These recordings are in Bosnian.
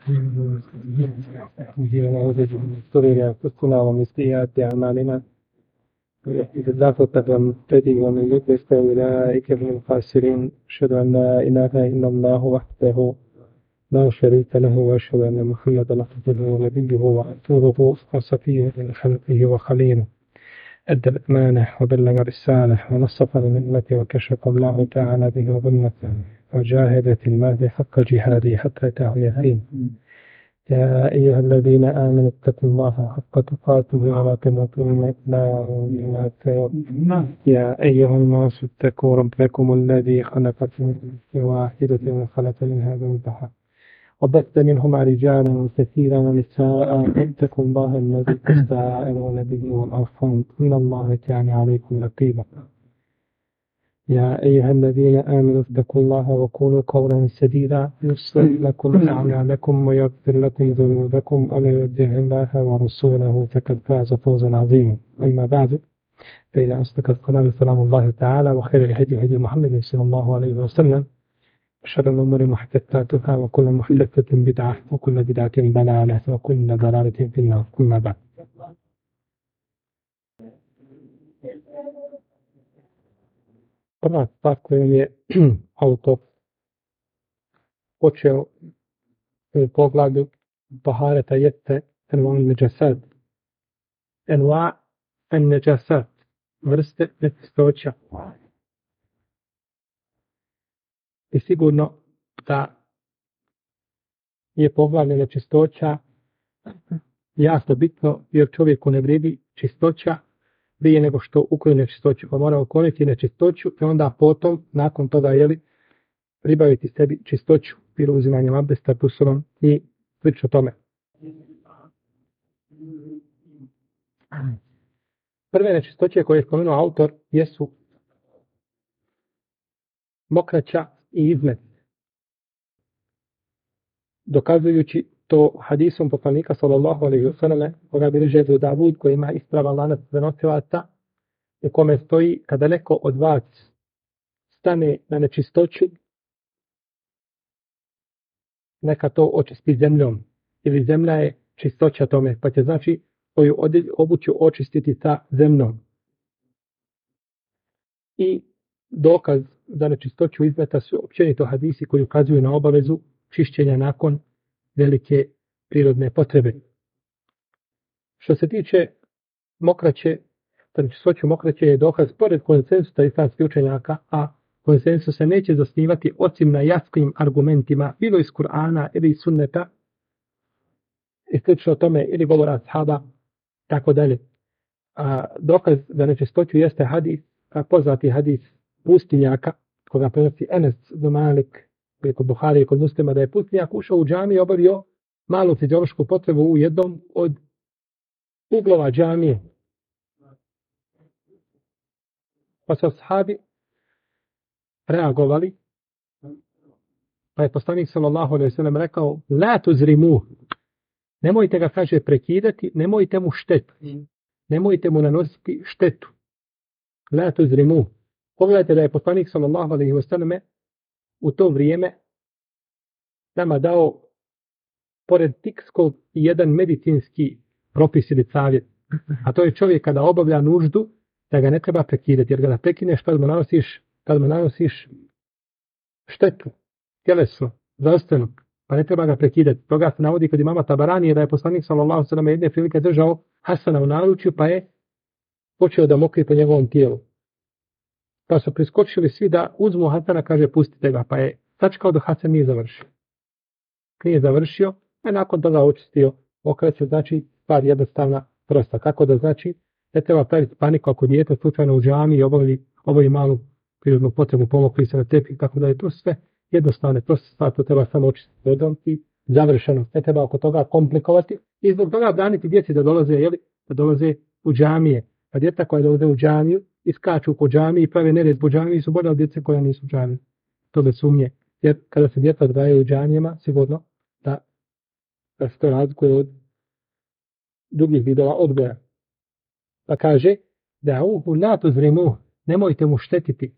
ونعوذ به من شرور أنفسنا ومن سيئات أعمالنا إذا الله فقد مهتدي ومن يضلل فأولئك هم الخاسرين أشهد أن لا إله إلا الله وحده لا شريك له وأشهد أن محمدا عبده ونبيه ورسوله وصفيه من خلقه وخليله أدى الأمانة وبلغ الرسالة ونصف الأمة وكشف الله تعالى به الغمة وجاهد في الله حق جهاده حتى أتاه اليقين يا أيها الذين آمنوا اتقوا الله حق تقاته ولا تموتن إلا وأنتم يا أيها الناس اتقوا ربكم الذي خلقكم من نفس واحدة وخلق منها زوجها وبث منهما رجالا كثيرا ونساء اتقوا الله الذي تساءلون به والأرحام إن الله كان عليكم رقيبا يا أيها الذين آمنوا اتقوا الله وقولوا قولا سديدا يصلح لكم أعمالكم ويغفر لكم ذنوبكم ومن يطع الله ورسوله فقد فاز فوزا عظيما أما بعد فإن أصدق الكلام كلام الله تعالى وخير الهدي هدي محمد صلى الله عليه وسلم وشر الأمور محدثاتها وكل محدثة بدعة وكل بدعة ضلالة وكل ضلالة في النار أما بعد. Prva stvar kojom je autor počeo u poglavlju tahareta jeste enva neđasad. Enva neđasad, vrste nečistoća. I sigurno da je poglavlje nečistoća jasno bitno jer čovjeku ne vrijedi čistoća prije nego što ukloni nečistoću, pa mora ukloniti nečistoću i onda potom, nakon toga, pribaviti sebi čistoću, bilo uzimanjem abdesta, guslom i slično tome. Prve nečistoće koje je spomenuo autor jesu mokraća i izmet. Dokazujući to hadisom poslanika sallallahu alejhi ve selleme, koga bilježi Ebu Davud, koji ima ispravan lanac prenosilaca, u kome stoji kada neko od vas stane na nečistoću, neka to očisti zemljom, ili zemlja je čistoća tome, pa će znači svoju obuću očistiti sa zemljom. I dokaz za nečistoću izmeta su općenito hadisi koji ukazuju na obavezu čišćenja nakon velike prirodne potrebe. Što se tiče mokraće, čistoću mokraće je dokaz pored konsensusa islamskih učenjaka, a konsensus se neće zasnivati osim na jasnim argumentima, bilo iz Kur'ana ili iz sunneta, i slično tome, ili govora ashaba, tako dalje. A dokaz za nečistoću jeste hadis, poznati hadis pustinjaka, koga prenosi Enes ibn Malik, kod Buhari i kod Muslima, da je pustinjak ušao u džamiju i obavio malu fiziološku potrebu u jednom od uglova džamije. Pa su ashabi reagovali, pa je poslanik sallallahu alejhi ve sellem rekao: "La tuzrimu." Nemojte ga, kaže, prekidati, nemojte mu štetiti. Nemojte mu nanositi štetu. La tuzrimu. Pogledajte da je poslanik sallallahu alejhi ve sellem u to vrijeme nama dao pored tikskog jedan medicinski propis ili savjet. A to je čovjek kada obavlja nuždu, da ga ne treba prekidati, jer ga prekineš kad mu nanosiš štetu, tjelesno, zdravstveno, pa ne treba ga prekidati. Toga se navodi kod imama Tabaranije da je poslanik sallallahu alejhi ve sellem jedne prilike držao Hasana u naručju, pa je počeo da mokri po njegovom tijelu. Pa su priskočili svi da uzmu Hasana, kaže pustite ga, pa je sačekao da Hasan nije završio. Nije završio, a nakon toga očistio mokraću, znači stvar jednostavna, prosta. Kako da znači, ne treba praviti paniku ako dijete slučajno u džamiji i obavi malu prirodnu potrebu, pomokri se na tepih, tako da je to sve jednostavne, proste stvar, to treba samo očistiti vodom i završeno. Ne treba oko toga komplikovati i zbog toga braniti djeci da dolaze u džamije. Pa djeca koja dolaze u džamiju iskaču po džamiji i prave nered po džamiji su bolje od djece koja nisu u džamiji. To bez sumnje. Jer kada se djeca odgajaju u džamijama, sigurno da se to razlikuje od drugih vidova odgoja. Pa kaže da la tuzrimu, nemojte mu štetiti.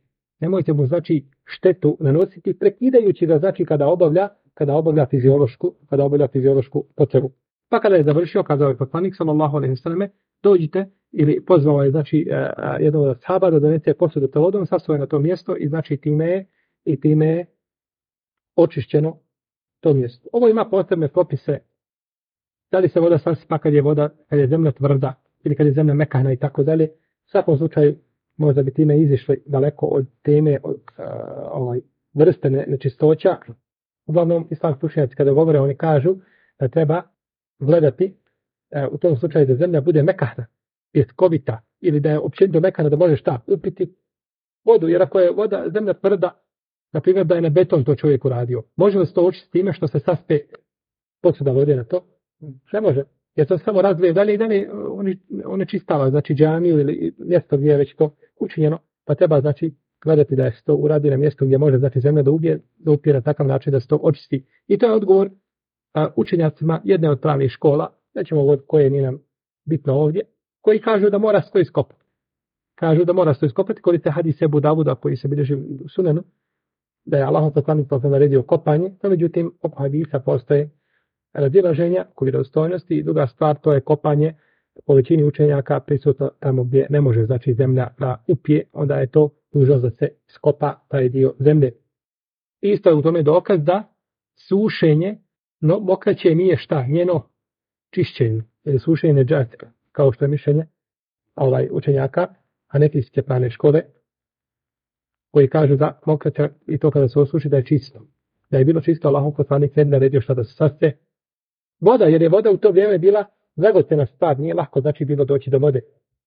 nemojte mu znači štetu nanositi prekidajući ga znači kada obavlja fiziološku potrebu. Pa kada je završio, kazao je poslanik sallallahu alejhi ve selleme, dođite, ili pozvao je znači jednog od ashaba da donese posudu sa vodom, sasvoj na to mjesto i znači time je očišćeno to mjesto. Ovo ima posebne propise. Da li se voda sasipa kad je zemlja tvrda ili kad je zemlja mekana i tako dalje. U svakom slučaju možda bi time izišli daleko od teme vrste nečistoća. Uglavnom islamski učenjaci kada govore, oni kažu da treba gledati u tom slučaju da zemlja bude mekana, pjeskovita ili da je općenito mekana da može upiti vodu, jer ako je zemlja tvrda, na primjer da je na beton to čovjek uradio, može li se to učiti time što se saspe posuda vode na to? Ne može, jer to samo razlije dalje i dalje one čistava, znači džamiju ili mjesto gdje je već to učinjeno, pa treba znači gledati da je to uradi na mjestu gdje može znači zemlja da upije na takav način da se to očisti. I to je odgovor učenjacima jedne od pravnih škola, nećemo govoriti koje nije nam bitno ovdje, koji kažu da mora se to iskopati. Kažu da mora se to iskopati, koriste hadis Ebu Davuda koji se bilježi u Sunenu, da je Allah poslanik naredio kopanje, no međutim oko hadisa postoje razilaženja oko vjerodostojnosti i druga stvar to je kopanje po većini učenjaka prisutno tamo gdje ne može znači zemlja da upije, onda je to dužnost da se skopa taj dio zemlje. Isto je u tome dokaz da sušenje mokraće nije njeno čišćenje ili sušenje neđasa, kao što je mišljenje učenjaka hanefijske pravne škole koji kažu da mokraća i to kada se osuši da je čisto. Da je bilo čisto, Allahov poslanik ne naredio šta da se saste voda, jer je voda u to vrijeme bila dragocjena stvar, nije lako znači bilo doći do vode.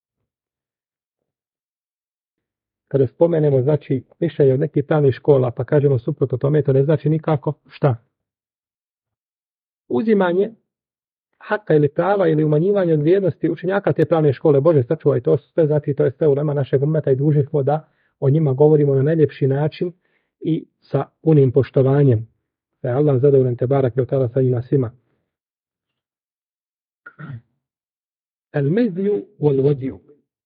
Kada spomenemo znači mišljenje od nekih pravnih škola pa kažemo suprotno tome, to ne znači nikako šta? Uzimanje haka ili prava ili umanjivanje od vrijednosti učenjaka te pravne škole, Bože sačuvaj, to sve znači to je sve ulema našeg ummeta i dužni smo da o njima govorimo na najljepši način i sa punim poštovanjem. Da je Allah zadovoljan te barak i otala sa njima svima. El mediju wal vodiju.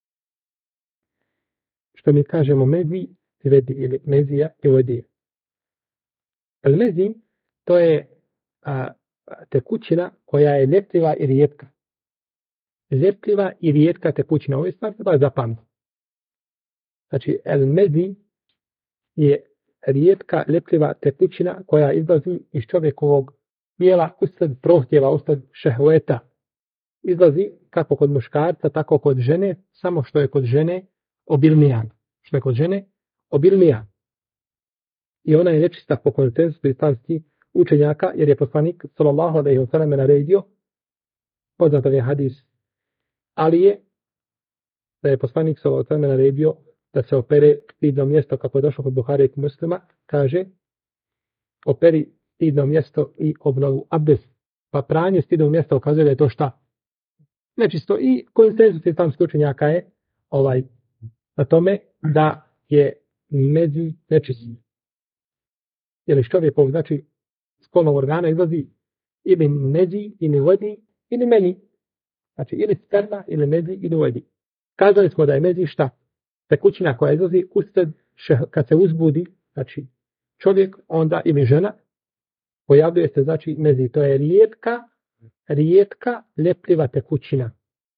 Što mi kažemo medij i vedi ili mezija i vodija. El medij to je tekućina koja je ljepljiva i rijetka. Ljepljiva i rijetka tekućina. Ovo je stvar treba zapamtiti. Znači, el medij je rijetka, ljepljiva tekućina koja izlazi iz čovjekovog tijela usred prohtjeva, usred šehveta. Izlazi kako kod muškarca, tako kod žene, samo što je kod žene obilnija. Što je kod žene obilnija. I ona je nečista po konsenzusu islamskih učenjaka, jer je poslanik sallallahu alejhi ve sellem naredio, poznatav je hadis Alije, da je poslanik sallallahu alejhi ve sellem naredio da se opere stidno mjesto, kako je došlo kod Buhari i Muslima, kaže operi stidno mjesto i obnovu abdest. Pa pranje stidnog mjesta ukazuje da je to šta? Nečisto. I konsenzus islamskih učenjaka je na tome da je medij nečist. Jer iz čovjekovog znači spolnog organa izlazi ili medij, ili vodi, ili meni. Znači ili sperma, ili medij, ili vodi. Kazali smo da je medij šta? Tekućina koja izlazi usred kad se uzbudi, znači čovjek onda ili žena, pojavljuje se znači medij. To je rijetka ljepljiva tekućina.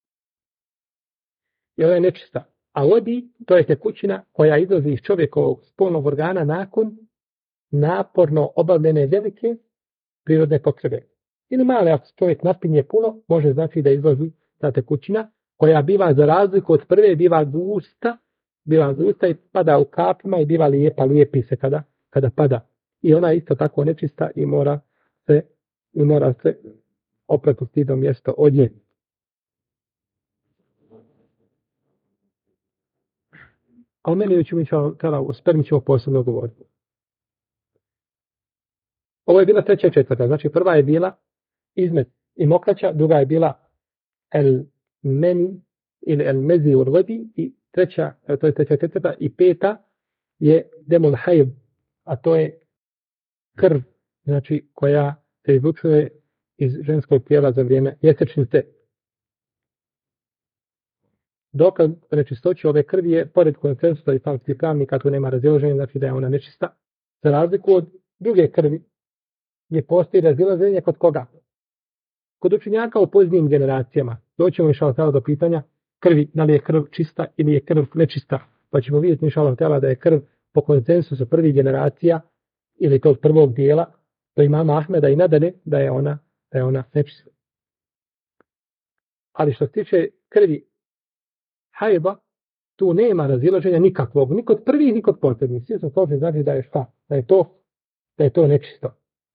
I ona je nečista. A vodi, to je tekućina koja izlazi iz čovjekovog spolnog organa nakon naporno obavljene velike prirodne potrebe. Ili male, ako čovjek napinje puno, može znači da izlazi ta tekućina koja biva za razliku od prve, biva gusta i pada u kapima i biva lijepi se kada pada. I ona je isto tako nečista i mora se oprati stidno mjesto od nje. A o meni o spermi ćemo posebno govoriti. Ovo je bila treća i četvrta. Znači prva je bila izmet i mokraća, druga je bila el meni ili el mezi urvodi i treća, to je treća i četvrta i peta je demul hajd, a to je krv, znači koja se izlučuje iz ženskog tijela za vrijeme mjesečnice. Dokaz nečistoći ove krvi je, pored konsensusa islamskih pravnika, tu nema razilaženja, znači da je ona nečista. Za razliku od druge krvi, gdje postoji razilaženje kod koga? Kod učenjaka u poznijim generacijama. Doćemo inšalatala do pitanja krvi, da li je krv čista ili je krv nečista. Pa ćemo vidjeti inšalatala da je krv po konsensusu prvih generacija ili tog prvog dijela do imama Ahmeda i nadalje da je ona nečista. Ali što se tiče krvi hajba, tu nema razilaženja nikakvog, ni kod prvih, ni kod posljednjih. Svi su složni, znači da je šta? Da je to nečisto.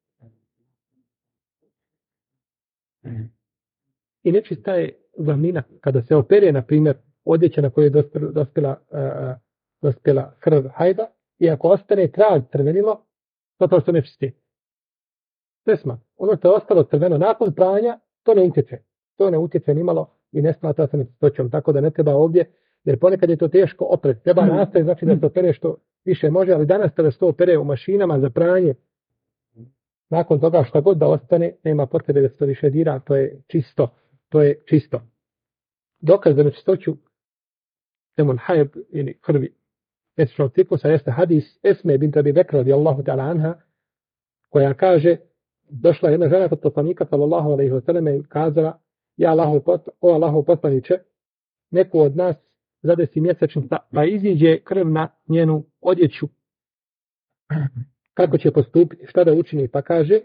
I nečista je glavnina. Kada se opere, na primjer, odjeća na kojoj je dospjela krv hajba, i ako ostane trag crvenilo, to što nečisti. Tesma, ono što je ostalo crveno nakon pranja, to ne utječe. To ne utječe nimalo i ne smatra se nečistoćom. Tako da ne treba ovdje, jer ponekad je to teško opret. Treba nastaje, znači da se opere što više može, ali danas kada se to opere u mašinama za pranje, nakon toga šta god da ostane, nema potrebe da se to više dira, to je čisto. To je čisto. Dokaz za nečistoću demon hajb ili krvi mjesečnog ciklusa jeste hadis Esme bint Abi Bekra radijallahu ta'ala anha, koja kaže, došla jedna žena kod poslanika sallallahu alejhi ve selleme i kazala: ja Allahov poslaniče, neko od nas zadesi mjesečnica, pa iziđe krv na njenu odjeću. Kako će postupiti, šta da učini? Pa kaže,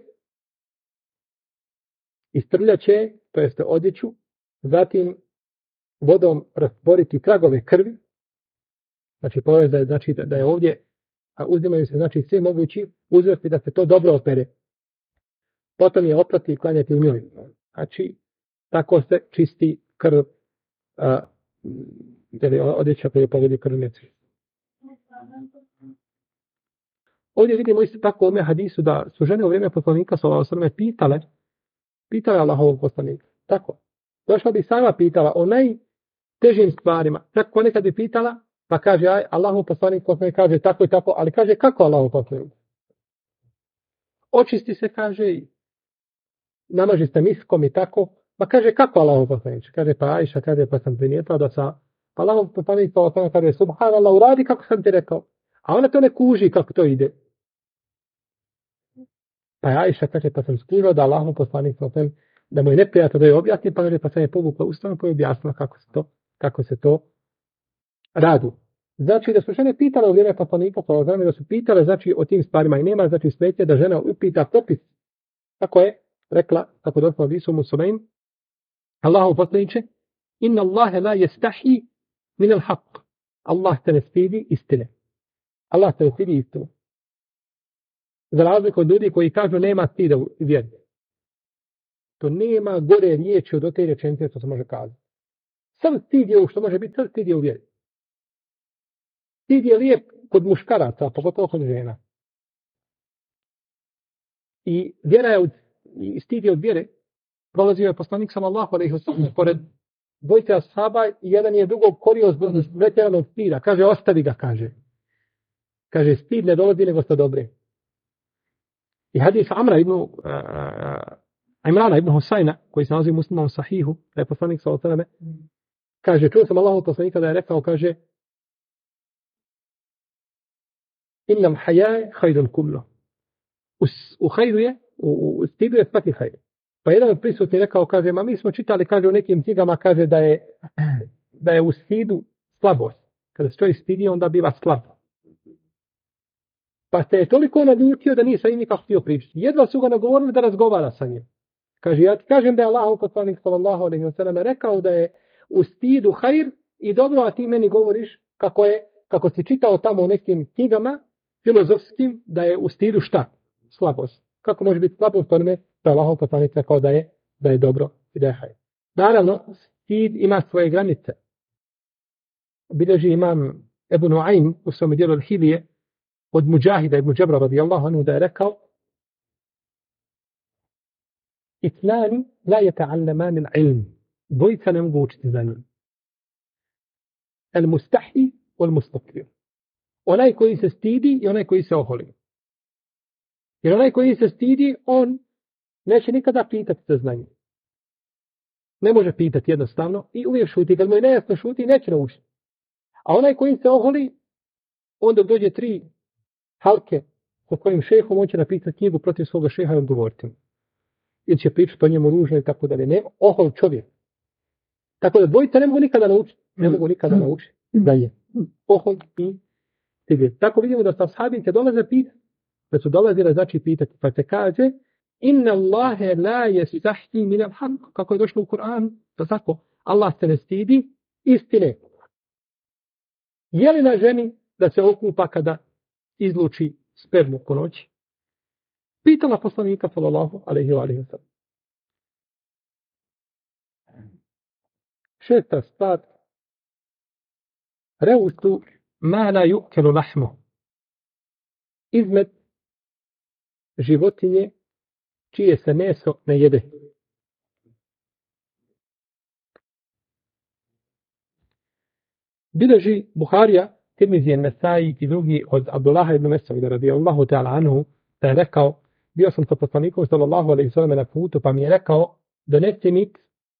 istrljaće, to jeste odjeću, zatim vodom rastvoriti tragove krvi, znači poveza, znači da je ovdje, a uzimaju se znači sve mogući uzrosti da se to dobro opere. Potom je oprati i klanjati u njoj. Znači, tako se čisti krv, odjeća koju povedi krvnici. Ovdje vidimo isto tako u ome hadisu da su žene u vrijeme poslanika sallallahu alejhi ve selleme pitale Allahovog poslanika. Tako. Došla bi sama pitala o najtežim stvarima. Čak ponekad bi pitala, pa kaže Allahov poslanik kaže tako i tako, ali kaže kako Allahov poslanik? Očisti se, kaže, i namaži se miskom i tako. Pa kaže kako Allahov poslanik? Kaže pa Ajša, kaže pa sam primijetila da sa Allahov poslanik kaže subhanallah, uradi kako sam ti rekao. A ona to ne kuži kako to ide. Pa Ajša kaže pa sam skužila da Allahov poslanik da mu je neprijatno da je objasni, pa kaže pa sam je povukla ustavom pa je objasnila kako se to radi. Znači da su žene pitale u vrijeme poslanika, da su pitale znači o tim stvarima i nema znači smetnje da žena upita propis. Kako je rekla, kako došlo od Isu Musuleim, Allahov poslaniče, inna Allahe la yastahi min al-haq. Allah se ne stidi istine. Allah se ne stidi istine. Za razliku od ljudi koji kažu nema stida u vjeri. To nema gore riječi od te rečenice što se može kazati. Sam stid je što može biti, sam stid je u vjeri. Stid je lijep kod muškaraca, pogotovo kod žena. I vjera je i stid je od vjere. Prolazio je poslanik sallallahu alejhi ve sellem pored dvojice ashaba i jedan je drugog korio zbog pretjeranog stida. Kaže, ostavi ga, kaže. Kaže, stid ne dolazi nego sa dobre. I hadis Imrana ibn Husajna, koji se nalazi u Muslimovom sahihu, da je poslanik sallallahu alejhi ve sellem, kaže, čuo sam Allahov poslanika da je rekao, kaže, innam haja hajdun kullo. U hajdu je, u stidu je svaki hajdu. Pa jedan od prisutni rekao, kaže, ma mi smo čitali, kaže, u nekim knjigama, kaže, da je u stidu slabost. Kada se čovjek stidi, onda biva slab. Pa se je toliko naljutio da nije sa njim nikako htio pričati. Jedva su ga nagovorili da razgovara sa njim. Kaže, ja ti kažem da je Allahov poslanik sallallahu alejhi ve sellem rekao da je u stidu hajr i dobro, a ti meni govoriš kako si čitao tamo u nekim knjigama filozofskim, da je u stidu šta? Slabost. Kako može biti slabost onome da je Allahov poslanik rekao da je dobro i da je hajr. Naravno, stid ima svoje granice. Bilježi imam Ebu Nuaym u svom dijelu Al-Hilije od Mujahida ibn Džabra radijallahu anhu da je rekao Itnani la yata'allamani al-ilm. Dvojica ne mogu učiti za njim. El-mustahi wal-mustakbir. Onaj koji se stidi i onaj koji se oholi. Jer onaj koji se stidi, on neće nikada pitati za znanje. ne može pitati jednostavno i uvijek šuti. Kad mu je nejasno šuti, neće naučiti. A onaj koji se oholi, onda dođe 3 halke sa svojim šehom, on će napisati knjigu protiv svoga šeha i odgovoriti mu. Ili će pričati o njemu ružno i tako dalje. Ne, ohol čovjek. Tako da dvojica ne mogu nikada naučiti. Ne mogu nikada naučiti. Da je ohol i sibir. Tako vidimo da sa ashabinke dolaze pitati. Da su dolazile znači pitati. Pa se kaže inna Allahe la yastahyi min al-haq. Kako je došlo u Kur'anu. To tako. Allah se ne stidi istine. Je li na ženi da se okupa kada izluči spermu po noći? Pitala poslanika sallallahu alejhi ve sellem. 6. stvar. Reutu ma la yu'kalu lahmu. Izmet životinje čije se meso ne jede. Bileži Buharija, Tirmizije, Nesai i drugi od Abdullaha ibn Mesavida radijallahu ta'ala anhu, da je rekao, bio sam sa poslanikom sallallahu alejhi ve sellem na putu, pa mi je rekao, donesi mi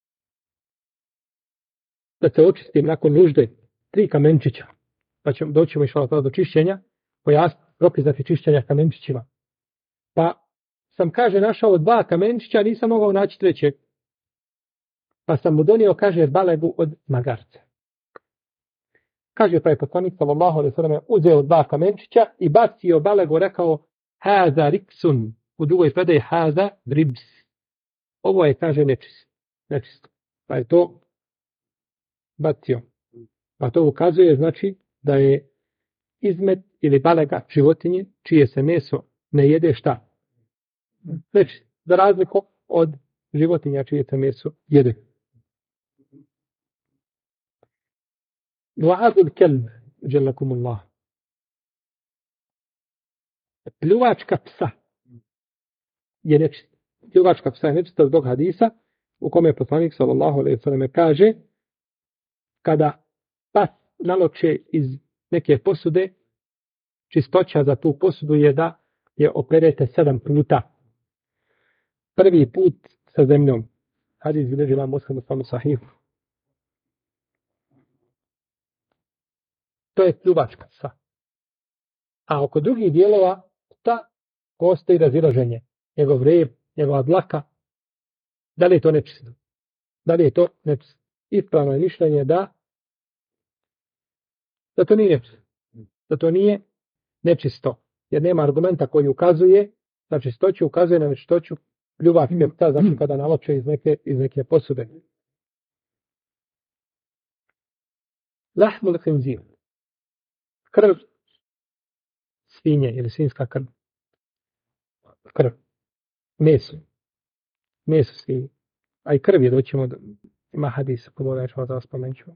da se očistim nakon nužde 3 kamenčića. Pa ćemo doći do čišćenja, pojasniti propisati čišćenja kamenčićima. Pa sam, kaže, našao 2 kamenčića, nisam mogao naći 3. Pa sam mu donio, kaže, balegu od magarca. Kaže, pa je poslanik sallallahu alejhi ve sellem uzeo 2 kamenčića i bacio balegu, rekao haza riksun, u drugoj predaji haza ribs. Ovo je, kaže, nečisto. Pa je to bacio. Pa to ukazuje, znači, da je izmet ili balega životinje čije se meso ne jede šta? Znači, za razliku od životinja čije se meso jede. Du'atul kelb, dželakumullah. Pljuvačka psa je nečista. Pljuvačka psa je nečista zbog hadisa u kome je poslanik sallallahu alejhi ve sellem kaže kada pas naloče iz neke posude, čistoća za tu posudu je da je operete 7 puta. Prvi put sa zemljom. Hadis bilježi Imam Muslim u svom sahihu. To je pljuvačka psa. A oko drugih dijelova psa postoji razilaženje. Njegov rep, njegova dlaka. Da li je to nečisto? Da li je to nečisto? Ispravno je mišljenje da to nije nečisto. Da to nije nečisto. Jer nema argumenta koji ukazuje na čistoću, ukazuje na nečistoću pljuvačke psa, znači kada naloče iz neke posude. Lahmul khinzir. Krv svinje ili svinjska krv. Krv. Meso. Meso svinje. A i krv je, doćemo do ima hadisa, pomoći ćemo da vas spomenućemo.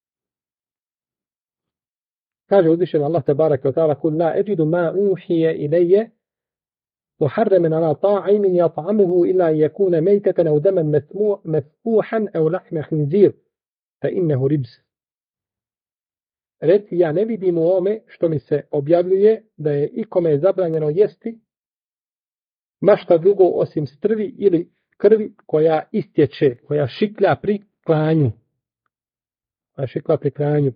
Kaže uzvišen Allah tebareke ve taala kul la ajidu ma uhiya ilayya muharraman ala ta'imin yat'amuhu illa an yakuna maytatan aw daman masfuhan aw lahma khinzir fa innahu ribs. Reci, ja ne vidim u ome što mi se objavljuje da je ikome zabranjeno jesti mašta drugo osim strvi ili krvi koja istječe, koja šiklja pri klanju. Koja šikla pri klanju.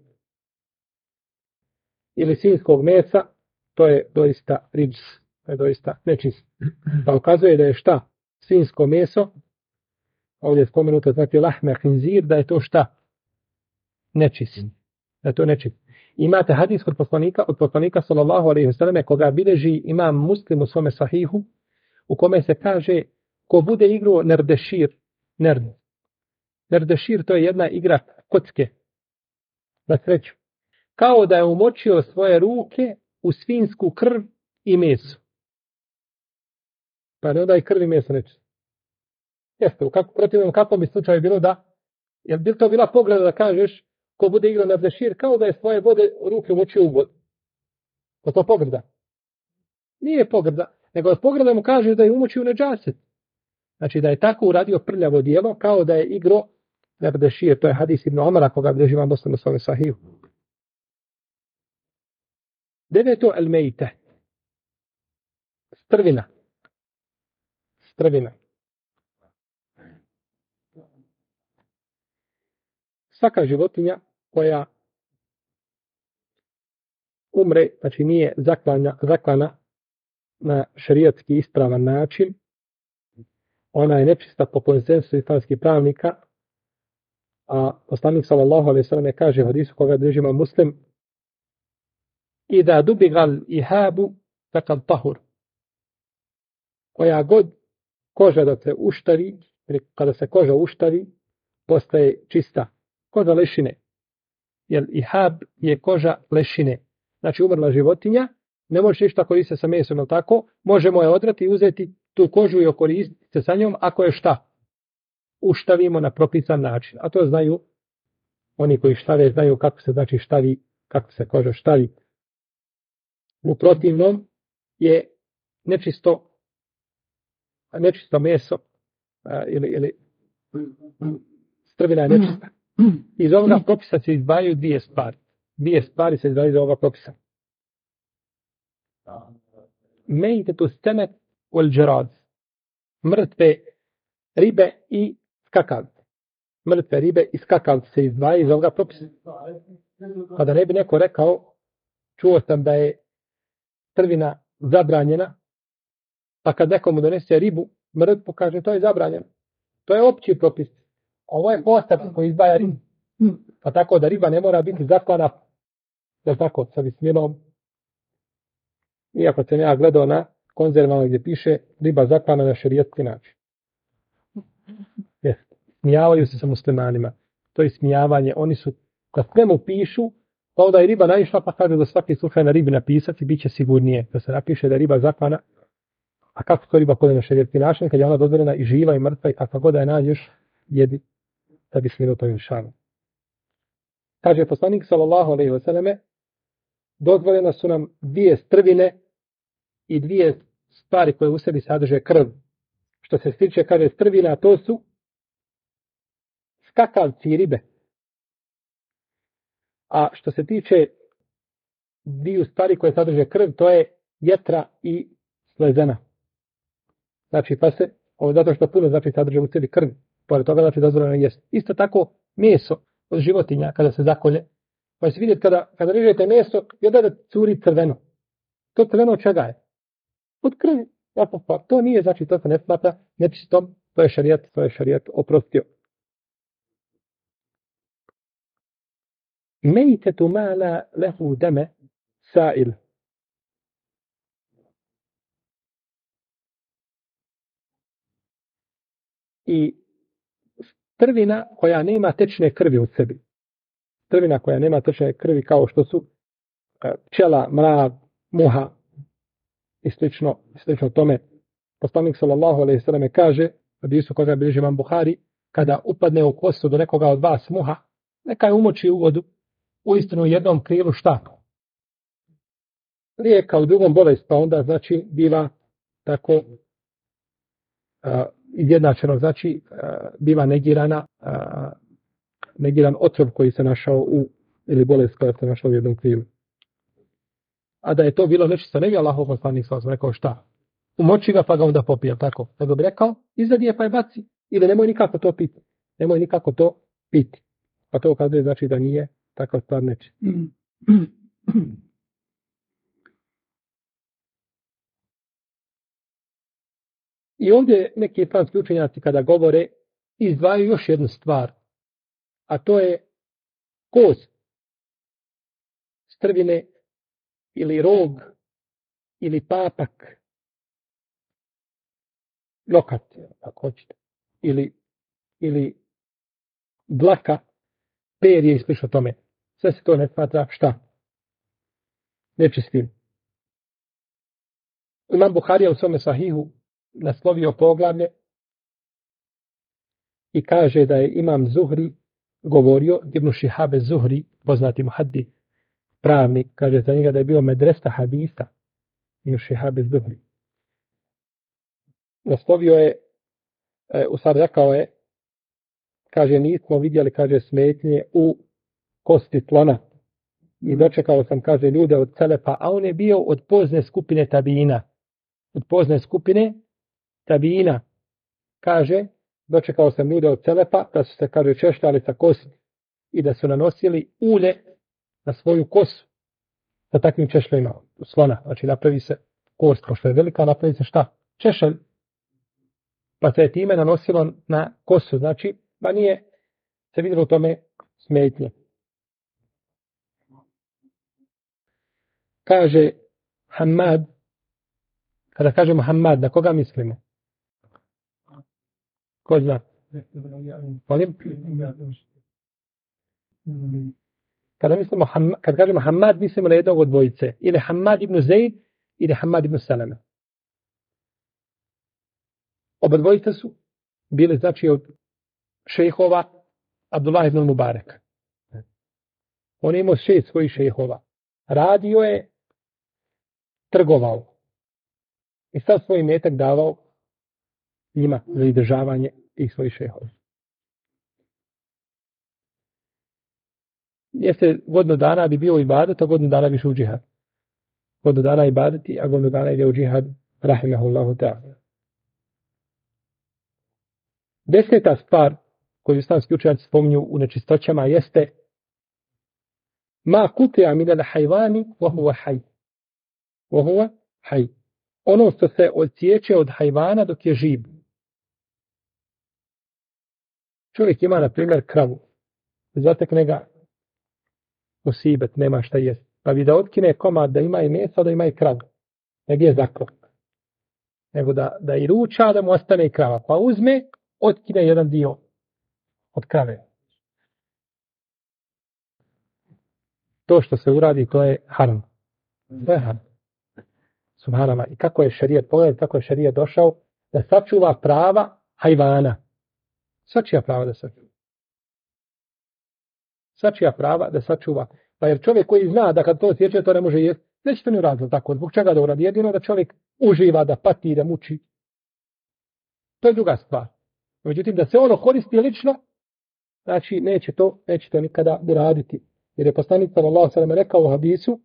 Ili svinjskog mesa, to je doista ribs, to je doista nečist. Pa ukazuje da je šta? Svinjsko meso, ovdje je spomenuto, znači lahme khinzir, da je to šta? Nečist. Da je to nečist. Imate hadis od poslanika sallallahu alejhi ve selleme koga bilježi Imam Muslim u svome sahihu, u kome se kaže ko bude igrao nerdešir, nerdešir to je jedna igra kocke na sreću. Kao da je umočio svoje ruke u svinjsku krv i meso. Pa ne onda i krv i meso neće. Jeste, protivnom kako bi slučaj bilo da, jer bi to bila pogleda da kažeš ko bude igrao nerdešir, kao da je svoje ruke umočio u vodu. Ko to pogrda? Nije pogrda, nego od pogrda mu kaže da je umočio u nedžaset. Znači da je tako uradio prljavo djelo kao da je igrao nerdešir. To je hadis Ibn Omara koga bilježi Imam Muslim u svome sahihu. 9. al-mejte. Strvina. svaka životinja koja umre, znači nije zaklana na šerijatski ispravan način, ona je nečista po konsensusu islamskih pravnika, a poslanik sallallahu alejhi ve sellem kaže u hadisu koga drži Imam Muslim: "Ida dubigal ihabu faqad tahur." Koja god koža da se uštari, kada se koža uštari, postaje čista. Koža lešine. Jer ihab je koža lešine. Znači umrla životinja, ne može ništa koristiti sa mesom, ili tako, možemo je odrati i uzeti tu kožu i okoristiti se sa njom, ako je šta? Uštavimo na propisan način. A to znaju oni koji štave, znaju kako se znači štavi, kako se koža štavi. U protivnom je nečisto meso ili strvina je nečista. Iz ovoga propisa se izdvajaju dvije stvari. Dvije stvari se izdvajaju iz ovoga propisa. Mejtetu steme ul džerad. Mrtve ribe i skakavce. Mrtve ribe i skakavce se izdvajaju iz ovoga propisa. Kada ne bi neko rekao, čuo sam da je strvina zabranjena, pa kad nekomu donese ribu, mrtvu, kaže to je zabranjeno. To je opći propis. Ovo je posebno koji izdvaja ribu. Pa tako da riba ne mora biti zaklana, da tako, sa bismilom. Iako sam ja gledao na konzervama gdje piše riba zaklana na šerijatski način. Smijavaju se sa muslimanima. To je smijavanje. Oni su, kad svemu pišu, pa onda je riba naišla, pa kaže da svaki slučaj na ribi napisati, bit će sigurnije. Da se napiše da je riba zaklana. A kako to riba kod je na šerijatski način, kad je ona dozvoljena i živa i mrtva i kakva god da je nađeš, jedi da bi smilo to inšalom. Kaže poslanik sallallahu alejhi ve selleme: dozvoljena su nam dvije strvine i dvije stvari koje u sebi sadrže krv. Što se tiče, kaže, strvina, to su skakavci i ribe. A što se tiče dviju stvari koje sadrže krv, to je jetra i slezena. Znači, pa se, ovo zato što puno znači sadrže u sebi krv, pored toga znači dozvoljeno jest. Isto tako meso od životinja kada se zakolje, pa se vidjeti kada režete meso, jedan da curi crveno. To crveno od čega je? Od krvi. Pa to nije, znači to se ne smatra nečistom, to je šerijat oprostio. Mejtetu mala lehu deme sa'il. I strvina koja nema tečne krvi u sebi. Strvina koja nema tečne krvi kao što su pčela, mrav, muha i slično tome. Poslanik sallallahu alejhi ve selleme kaže, hadisu koga bilježi Imam Buhari, kada upadne u kosu do nekoga od vas muha, neka je umoči u vodu, uistinu u jednom krilu šta? Lijeka, u drugom bolest, pa onda znači biva tako izjednačeno, znači biva negiran otrov koji se našao ili bolest koja se našla u jednom krilu. A da je to bilo nečisto, ne bi Allahov poslanik sallallahu rekao šta? Umoči ga pa ga onda popije, tako? Nego bi rekao, izvadi je pa je baci. Ili nemoj nikako to piti. Nemoj nikako to piti. Pa to ukazuje znači da nije takva stvar neči. I ovdje neki islamski učenjaci kada govore izdvajaju još jednu stvar. A to je kost strvine ili rog ili papak lokat, ako hoćete, ili dlaka, perje i slično tome. Sve se to ne smatra šta? Nečistim. Imam Buharija u svome sahihu naslovio poglavlje i kaže da je Imam Zuhri govorio, Ibn Šihabe Zuhri, poznati muhaddis, pravnik, kaže za njega da je bio medresa hadisa, Ibn Šihabe Zuhri. Naslovio je, sad rekao je, kaže, nismo vidjeli, kaže, smetnje u kosti slona. I dočekao sam, kaže, ljude od Selefa, a on je bio od pozne skupine tabiina. Od pozne skupine tabiina. Kaže, dočekao sam ljude od Selefa, da su se, kaže, češljali sa kosti i da su nanosili ulje na svoju kosu sa takvim češljima slona. Znači napravi se kost, pošto je velika, napravi se šta? Češelj. Pa se je time nanosilo na kosu. Znači, pa nije se vidjelo u tome smetnje. Kaže Hamad, kada kažemo Hamad, na koga mislimo? Ko zna? Molim? Kada kažemo Hamad, mislimo na jednog od dvojice. Ili Hamad ibn Zaid, ili Hamad ibn Salama. Oba dvojice su bili, znači, od šejhova Abdullah ibn Mubarak. On je imao 6 svojih šejhova. Radio je, trgovao. I sad svoj metak davao njima za izdržavanje tih svojih šejhova. Jeste godinu dana bi bio ibadet, a godinu dana bi išao u džihad. Godinu dana ibadeti, a godinu dana ide u džihad, rahimahullahu ta'ala. 10. stvar koju islamski učenjaci spominju u nečistoćama jeste ma kutija min al-hajvani wa huwa hayy. Wa huwa hayy. Ono što se odsječe od hajvana dok je živ. Čovjek ima, na primjer, kravu. Zatekne ga musibet, nema šta jest. Pa bi da otkine komad da ima i mesa, da ima i kravu. Ne bi je zaklop. Nego da i ruča, da mu ostane i krava. Pa uzme, otkine jedan dio od krave. To što se uradi, to je haram. To je haram. Subhanallah. I kako je šerijat, pogledajte kako je šerijat došao da sačuva prava hajvana. Svačija prava da sačuva. Svačija prava da sačuva. Pa jer čovjek koji zna da kad to sjeće, to ne može jesti, neće to ni uraditi tako. Zbog čega da uradi? Jedino da čovjek uživa, da pati, da muči. To je druga stvar. Međutim, da se ono koristi lično, znači neće to nikada uraditi. Jer je poslanik sallallahu alejhi ve sellem rekao u hadisu,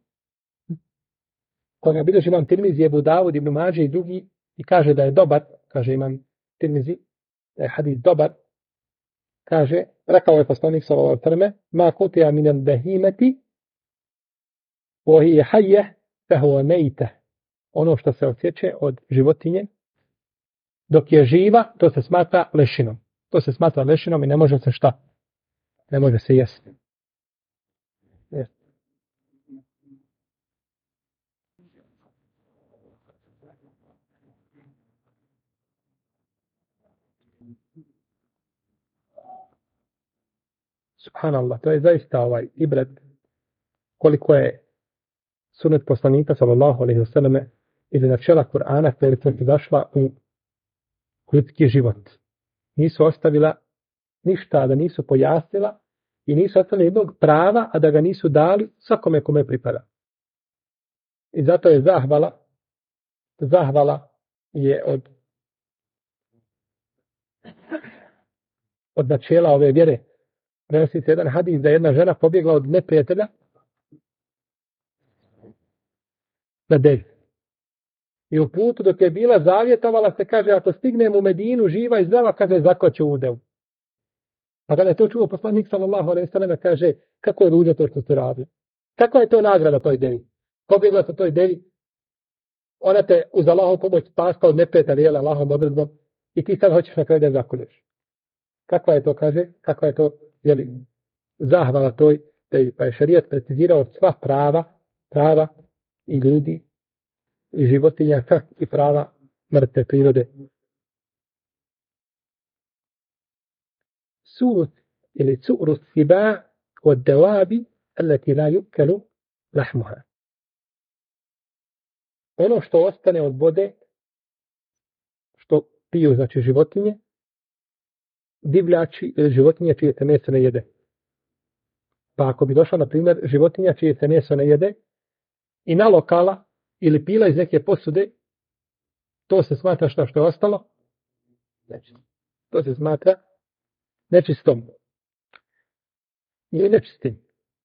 koga bilježi imam Tirmizi, Ebu Davud, Ibn Mađe i drugi, i kaže da je dobar, kaže imam Tirmizi, da je hadis dobar, kaže, rekao je poslanik sallallahu alejhi ve sellem, ma kutija min al-bahimati wa hiya hayyah fa huwa maytah. Ono što se odsječe od životinje dok je živa, to se smatra lešinom. To se smatra lešinom i ne može se šta? Ne može se jesti. Subhanallah, to je zaista ibret koliko je sunet poslanika sallallahu alejhi ve selleme ili načela Kur'ana koja je zašla u ljudski život. Nisu ostavila ništa, da nisu pojasnila i nisu ostavili jednog prava, a da ga nisu dali svakome kome pripada. I zato je zahvala je od načela ove vjere. Prenosi se jedan hadis da jedna žena pobjegla od neprijatelja na devi. I u putu dok je bila zavjetovala se, kaže, ako stignem u Medinu živa i zdrava, kaže, zakoću u devu. Pa kada je to čuo poslanik sallallahu alejhi ve sellem, kaže, kako je ružno to što ste radili. Kakva je to nagrada toj devi? Pobjegla se toj devi, ona te uz Allahovu pomoć spasla od neprijatelja, jel, Allahom odredbom, i ti sad hoćeš na kraju da je zakolješ. Kakva je to, kaže, kakva je to, jeli, zahvala toj devi. Pa je šerijat precizirao sva prava i ljudi, i životinja, i prava mrtve prirode. Surut ili curus siba od devabi alati la yukelu lahmuha. Ono što ostane od vode, što piju, znači životinje, divljači ili životinje čije se meso ne jede. Pa ako bi došla, na primjer, životinja čije se meso ne jede i nalokala ili pila iz neke posude, to se smatra što je ostalo? To se smatra nečistom. Ili nečistim.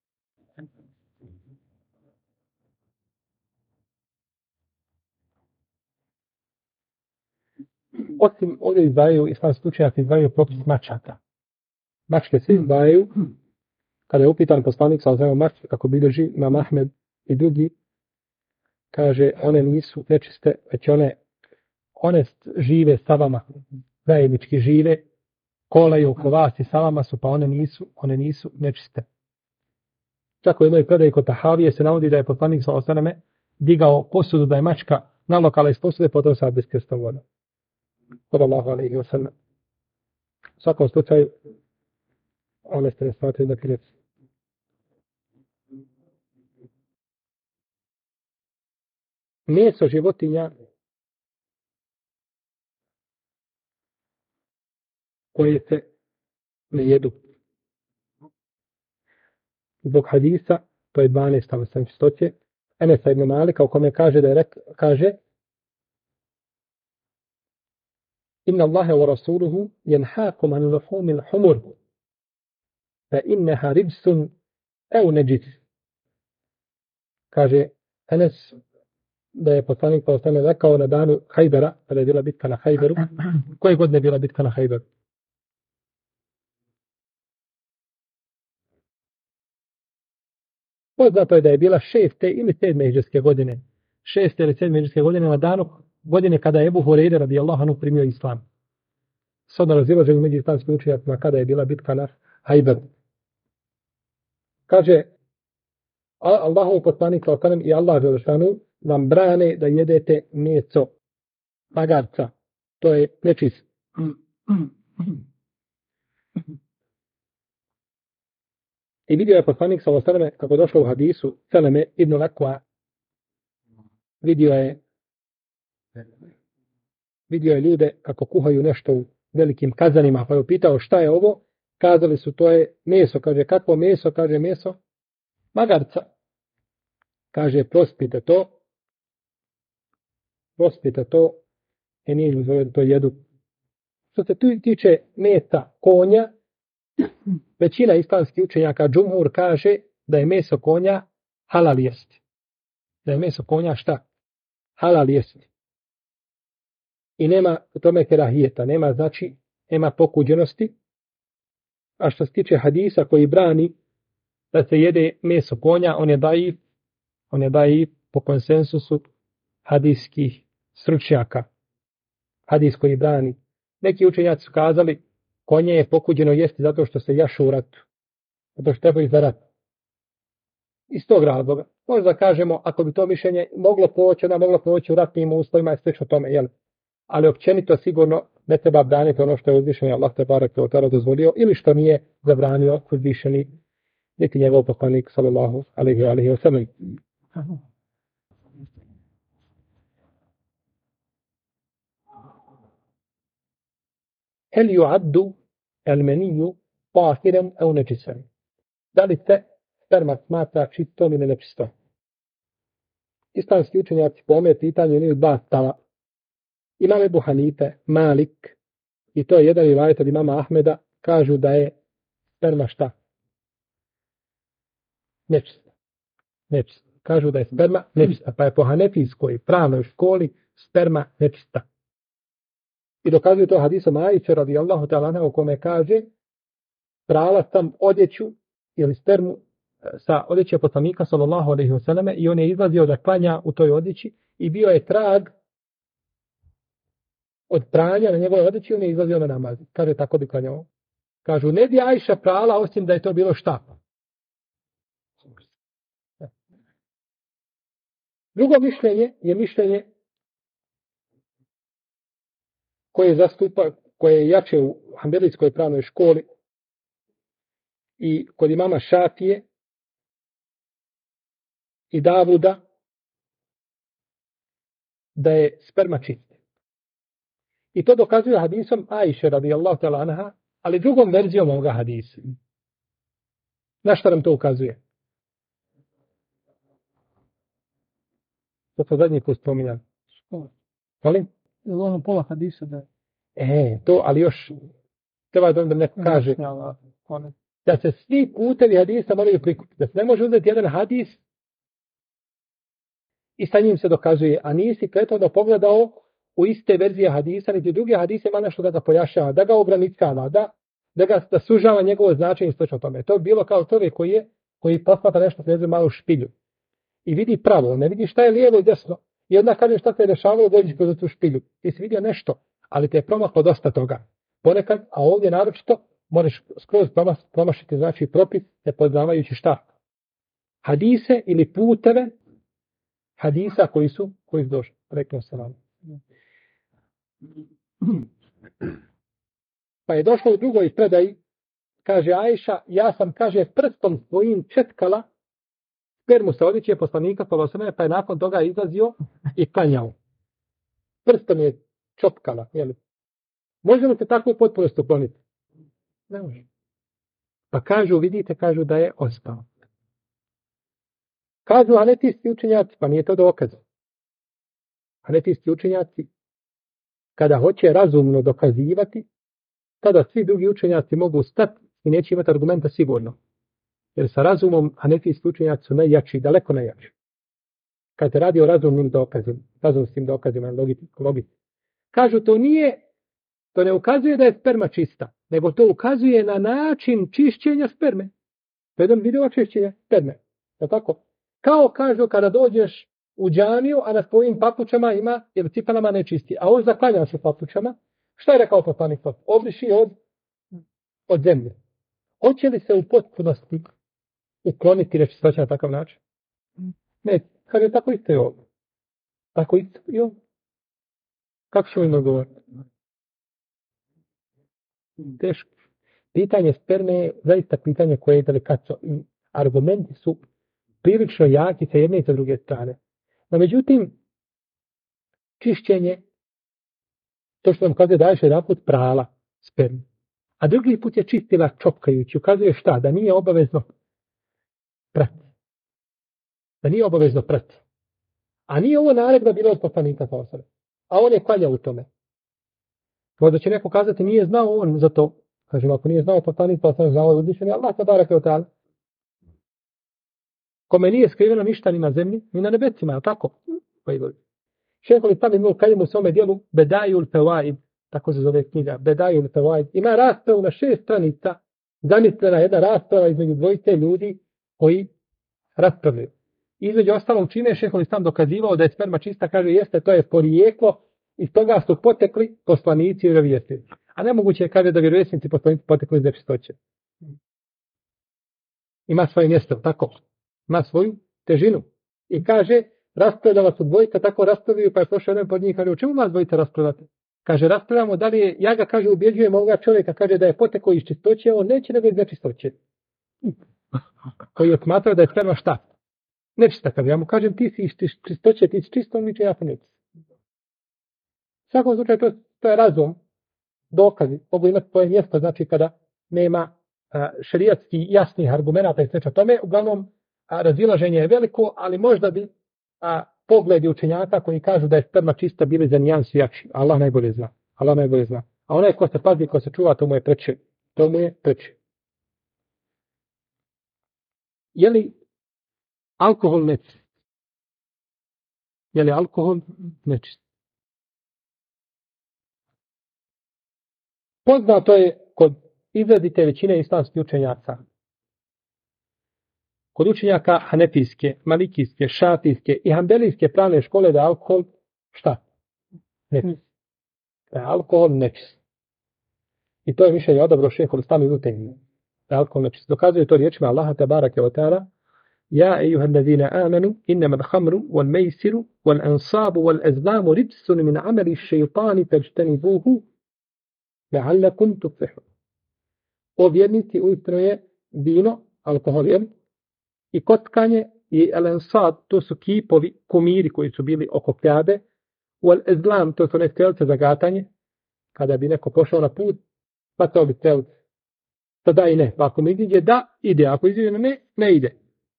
Osim ovdje izdvajaju, islamski učenjaci izdvajaju propis mačaka. Mačke se izdvajaju kada je upitan poslanik sa ozremom mrtve, kako bilježi Imam Ahmed i drugi, kaže, one nisu nečiste, već one žive sa vama, zajednički žive, kolaju oko vas i sa vama su, pa one nisu nečiste. Čak u jednoj predaji kod Tahavije se navodi da je poslanik sa ozreme digao posudu da je mačka nalokala iz posude, potom sad bez krstom voda. Sallallahu alejhi ve sellem. U svakom slučaju, one ste ne smatraju da krijecu. Meso životinja koje se ne jedu. Zbog hadisa, to je 12. sam čistoće, Enesa ibn Malika, u kome kaže Inna Allahe wa rasuluhu jenhakum an luhumil humur fa inneha ribsun au neđis. Kaže Enes da je poslanik rekao na danu Hajbera, kada je bila bitka na Hajberu, koje godine je bila bitka na Hajberu? Poznato je da je bila 6. ili 7. hidžretske godine. 6. ili 7. hidžretske godine na danu godine kada je Ebu Hureyre radijallahu anhu primio islam. Sada razilaženje među islamskim učenjacima kada je bila bitka na Hajberu. Kaže Allahov poslanik i Allah dželešanu vam brane da jedete meso magarca. To je nečist. I vidio je poslanik sallallahu alejhi ve sellem kako došlo u hadisu Seleme ibn Lakwa. Vidio je ljude kako kuhaju nešto u velikim kazanima, pa je upitao šta je ovo? Kazali su to je meso. Kaže kakvo meso? Kaže meso magarca. Kaže prospite to i nije da to jedu. Što se tu tiče mesa konja, većina islamskih učenjaka džumhur kaže da je meso konja halal jesti. Da je meso konja šta? Halal jesti. I nema u tome kerahijeta, nema pokuđenosti. A što se tiče hadisa koji brani da se jede meso konja, on je daif po konsensusu hadijskih stručnjaka. Hadis koji brani. Neki učenjaci su kazali konje je pokuđeno jesti zato što se jašu u ratu. Zato što trebaju za rat. Iz tog razloga. Možda kažemo, ako bi to mišljenje moglo proći u ratnim uslovima i slično tome, jel? Ali općenito sigurno ne treba braniti ono što je uzvišeni Allah te bareke ve taala dozvolio ili što nije zabranio uzvišeni niti njegov poslanik sallallahu alejhi ve sellem. Hel yu'addu al-maniyyu tahiran aw najisan? Da li se sperma smatra čistom ili nečistom? Islamski učenjaci po ome pitanju imaju dva stava. Imam Ebu Hanife, Malik, i to je jedan rivajet od imama Ahmeda, kažu da je sperma šta? Nečista. Kažu da je sperma nečista, pa je po hanefijskoj pravnoj školi sperma nečista. I dokazuju to hadisom Ajše radijallahu ta'ala anha u kome kaže prala sam odjeću ili spermu sa odjeće poslanika sallallahu alejhi ve selleme i on je izlazio da klanja u toj odjeći i bio je trag od pranja na njegove odjeći, on je izlazio na namaz. Kaže tako bi klanjao. Kažu ne bi Ajša prala osim da je to bilo štap. Drugo mišljenje je mišljenje koje je jače u hanbelijskoj pravnoj školi i kod imama Šafije i Davuda da je sperma čista. I to dokazuje hadisom Ajše radijallahu ta'ala anha, ali drugom verzijom ovoga hadisa. Na što nam to ukazuje? To smo zadnji put spominjali. Molim? Je li ono pola hadisa da je? To, ali još treba da neko kaže da se svi putevi hadisa moraju prikupiti. Da se ne može uzeti jedan hadis i sa njim se dokazuje, a nisi prethodno pogledao u iste verzije hadisa, niti druge hadise ima nešto da ga pojašava, da ga ograničava, da sužava njegovo značenje slično tome. To bi bilo kao čovjek koji posmatra nešto svezu malo špilju. I vidi pravo, ne vidi šta je lijevo i desno. I onda kaže šta se je dešavalo, dođi kroz tu špilju. Ti si vidio nešto, ali te je promaklo dosta toga. Ponekad, a ovdje naročito, možeš skroz promašiti, znači propis, ne poznavajući šta? Hadise ili puteve hadisa koji su došli. Rekao sam vam. Pa je došlo u drugoj predaji, kaže Ajša, ja sam, kaže, prstom svojim četkala spermu sa odjeće poslanika, pa je nakon toga izlazio i klanjao. Prstom je čopkala. Jeli? Može li se tako u potpunosti ukloniti? Ne može. Pa kažu, vidite, kažu da je ospao. Kažu hanefijski učenjaci, pa nije to dokaz. Hanefijski učenjaci, kada hoće razumno dokazivati, tada svi drugi učenjaci mogu stati i neće imati argumenta sigurno. Jer sa razumom hanefijski učenjaci su najjači, daleko najjači. Kad se radi o razumnim dokazima, razumskim dokazima, logiki. Kažu, to ne ukazuje da je sperma čista, nego to ukazuje na način čišćenja sperme. To je jedan video čišćenja sperme. Je tako? Kao kažu kada dođeš u džamiju, a na svojim papučama ima, jer cipelama ne čisti. A ovo zaklanja se papučama. Šta je rekao poslanik? Obriši od zemlje. Hoće li se u potpunosti ukloniti nečistoća na takav način? Ne, kad je tako isto je ovo. Tako isto je ovo. Kako ćemo im odgovoriti? Teško. Pitanje sperme je zaista pitanje koje je delikatno. Argumenti su prilično jaki sa jedne i sa druge strane. No međutim, čišćenje, to što vam kaže da je jedan put prala spermu, a drugi put je čistila čopkajući, ukazuje šta? Da nije obavezno prati. Da nije obavezno prati. A nije ovo naredba bilo od poslanika sa osobe. A on je klanjao u tome. Možda će neko kazati nije znao on za to. Kažem, ako nije znao poslanik, pa sam znao uzvišeni Allah tabaraka wa ta'ala. Kome nije skriveno ništa ni na zemlji, ni na nebesima, je tako? Šejhul Islam Ibnul Kajim u svome dijelu Bedajul Fawaid, tako se zove knjiga, Bedajul Fawaid, ima raspravu na 6 stranica, zamislena jedna rasprava između dvojice ljudi koji raspravljaju. Između ostalom čime je Šejhul Islam dokazivao da je sperma čista, kaže jeste, to je porijeklo, iz toga su potekli poslanici i vjerovjesnici. A nemoguće je, kaže, da vjerovjesnici poslanici potekli iz nečistoće. Ima svoje mjesto, tako? Ima svoju težinu. I kaže, raspravljala su dvojica, tako raspravljaju, pa je prošao jedan pod njih, kaže, u čemu vas dvojica raspravljate? Kaže, raspravljamo da li je, ja ga, kaže, ubjeđujem ovoga čovjeka, kaže da je potekao iz čistoće, on neće nego iz nečistoće. Koji je smatrao da je sperma šta? Nečista, kaže, ja mu kažem, ti si iz čistoće, ti si čisto, mi će ja sam nečist. U svakom slučaju, to je razum, dokazi, mogu imati svoje mjesto, znači kada nema šerijatski jasnih argumenata i slično tome, uglavnom razilaženje je veliko, ali možda bi pogledi učenjaka koji kažu da je sperma čista bili za nijansu jači. Allah najbolje zna. Allah najbolje zna. A onaj ko se pazi, ko se čuva, to mu je preče. To mu je preče. Je li alkohol nečist? Je li alkohol nečist? Poznato je kod izrazite većine islamskih učenjaka. Kod učenjaka hanefijske, malikijske, šafijske i hanbelijske pravne škole da je alkohol šta? Nečist. Da je alkohol nečist. I to je mišljenje odabro šejhul Islam Ibn Tejmije. Da je alkohol nečist. Dokazuje to riječima Allaha tebareke ve teala: Ja ejuhallazina amanu innama al-khamru wal-maisiru wal-ansabu wal-azlamu rijsun min amali ash-shaytani fajtanibuhu la'allakum tuflihun. O vjernici, uistinu je vino, alkohol i kockanje i el-ansad, to su kipovi, kumiri koji su bili oko Kjabe, wal-azlam, to su one strelce za gatanje, kada bi neko pošao na put, pa to bi strelce. Tada i ne. Pa ako mi iziđe da, ide. Ako iziđe ne, ne ide.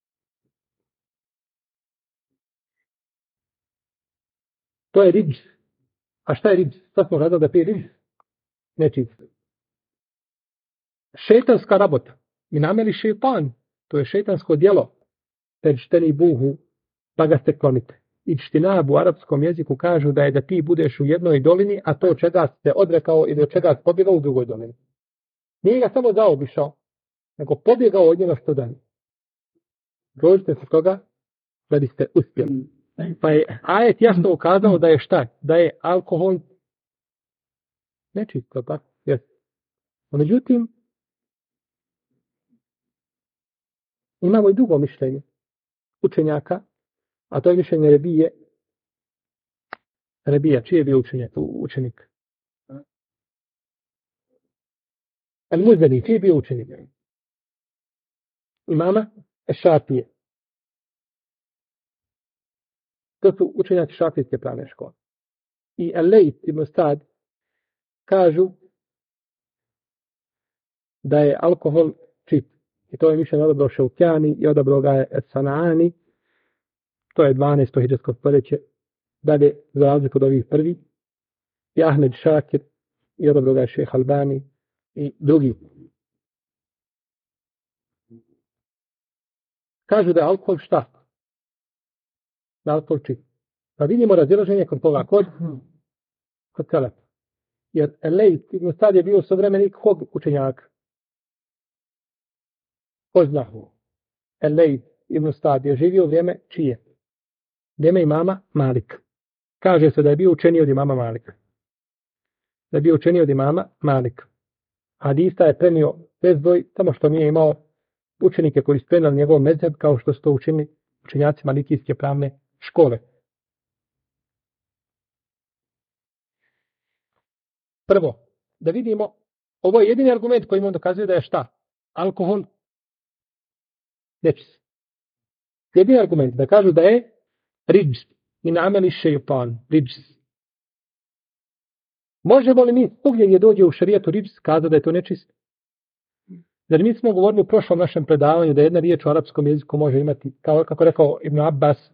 To je ridž. A šta je ridž? Sad smo radili da pije ridž. Nečist. Šetanska rabota. Mi nameli šeitan. To je šetansko djelo. Teđteni buhu, pa ga se klonite. Ičtinab u arapskom jeziku kažu da je da ti budeš u jednoj dolini, a to čega se odrekao ili od čega se pobjegao u drugoj dolini. Nije ga samo zaobišao, nego pobjegao od njega što dalje. Prođite se toga da biste uspjeli. Pa je ajet jasno ukazao da je šta? Da je alkohol nečisto, tako? Yes. Međutim, imamo i drugo mišljenje učenjaka, a to je mišljenje Rebije. Rebija, čiji je bio učenik? Al-Muzani, čiji je bio učenik? Imama Šafije. To su učenjaci šafijske pravne škole. I Al-Lejt ibn Sa'd kažu da je alkohol čist. I to je mišljenje odabrao Šaukjani i odabrao ga je Sanaani. To je 12. hidžetsko stoljeće. Dalje, za razliku od ovih prvi, i Ahmed Šakir i odabrao ga je Šejh Albani i drugi. Kažu da je alkohol šta? Da je alkohol čist. Pa vidimo razilaženje kod toga, kod Selefa. Jer Lejt ibn Sa'd je bio suvremenik kog učenjaka? Ko zna? Lejt ibn Sa'd je živio u vrijeme čije? Vrijeme imama Malika. Kaže se da je bio učeniji od imama Malika. Da je bio učeniji od imama Malika. Hadista je prenio bezbroj, samo što nije imao učenike koji su prenijeli njegov mezheb kao što su to učinili učenjaci malikijske pravne škole. Prvo, da vidimo, ovo je jedini argument koji on dokazuje da je šta? Alkohol nečist. Jedini argument da kažu da je ridž i nameli šeitan, ridž. Možemo li mi svugdje gdje dođe u šarijetu ridž kazati da je to nečist? Jer mi smo govorili u prošlom našem predavanju da jedna riječ u arapskom jeziku može imati, kao kako rekao Ibn Abbas,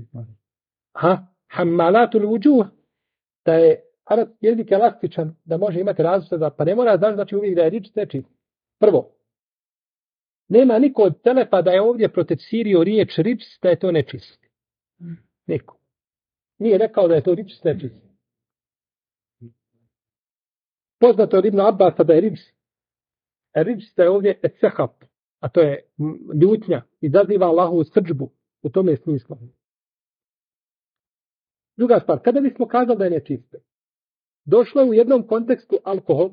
hammalatul vujuh, da je jezik elastičan, da može imati različite, pa ne mora znači uvijek da je riječ nečist. Prvo, nema niko od Selefa da je ovdje protefsirio riječ riječ da je to nečist. Niko. Nije rekao da je to riječ nečist. Poznato od Ibn Abbasa da je riječ. Riječ da je ovdje esehap, a to je ljutnja, izaziva Allahovu srdžbu u tome smislu. Druga stvar, kada bismo kazali da je nečiste, došlo je u jednom kontekstu alkohol